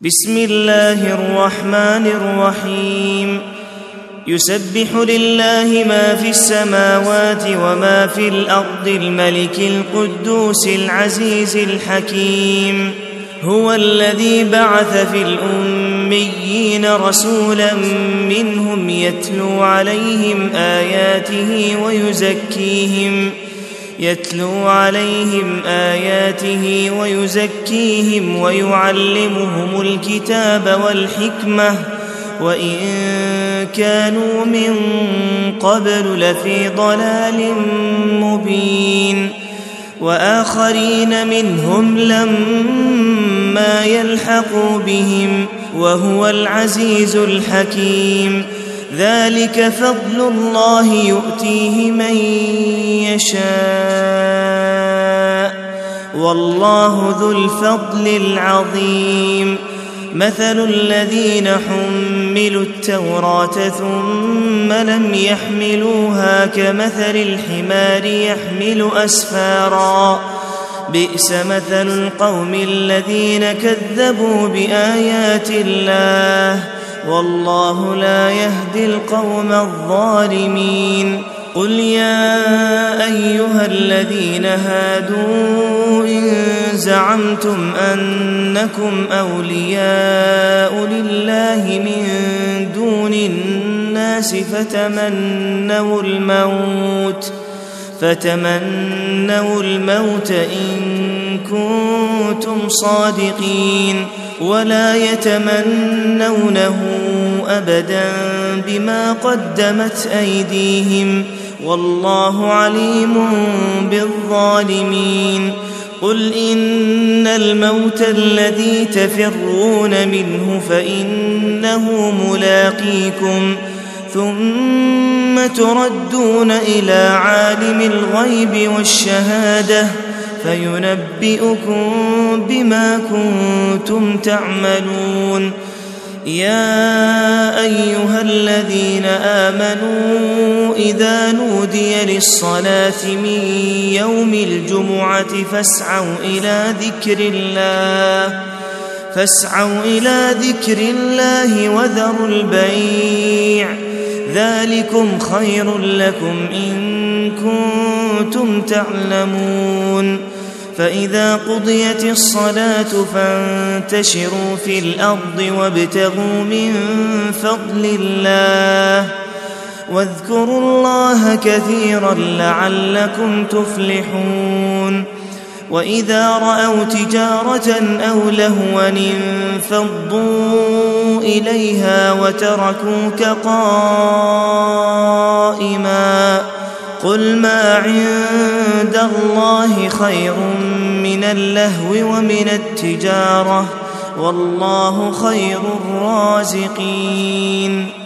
بسم الله الرحمن الرحيم. يسبح لله ما في السماوات وما في الأرض الملك القدوس العزيز الحكيم. هو الذي بعث في الأميين رسولا منهم يتلو عليهم آياته ويزكيهم ويعلمهم الكتاب والحكمة وإن كانوا من قبل لفي ضلال مبين. وآخرين منهم لما يلحقوا بهم وهو العزيز الحكيم. ذلك فضل الله يؤتيه من يشاء والله ذو الفضل العظيم. مثل الذين حملوا التوراة ثم لم يحملوها كمثل الحمار يحمل أسفارا بئس مثل القوم الذين كذبوا بآيات الله والله لا يهدي القوم الظالمين. قل يا أيها الذين هادوا إن زعمتم أنكم أولياء لله من دون الناس فتمنوا الموت إن كنتم صادقين ولا يتمنونه أبدا بما قدمت أيديهم والله عليم بالظالمين. قل إن الموت الذي تفرون منه فإنه ملاقيكم ثم تردون إلى عالم الغيب والشهادة فينبئكم بما كنتم تعملون. يا أيها الذين آمنوا إذا نودي للصلاة من يوم الجمعة فاسعوا إلى ذكر الله وذروا البيع ذلكم خير لكم إن كنتم تعلمون. فإذا قضيت الصلاة فانتشروا في الأرض وابتغوا من فضل الله واذكروا الله كثيرا لعلكم تفلحون. وإذا رأوا تجارة أو لهوا انفضوا إليها وتركوك قائما قل ما عند الله خير من اللهو ومن التجارة والله خير الرازقين.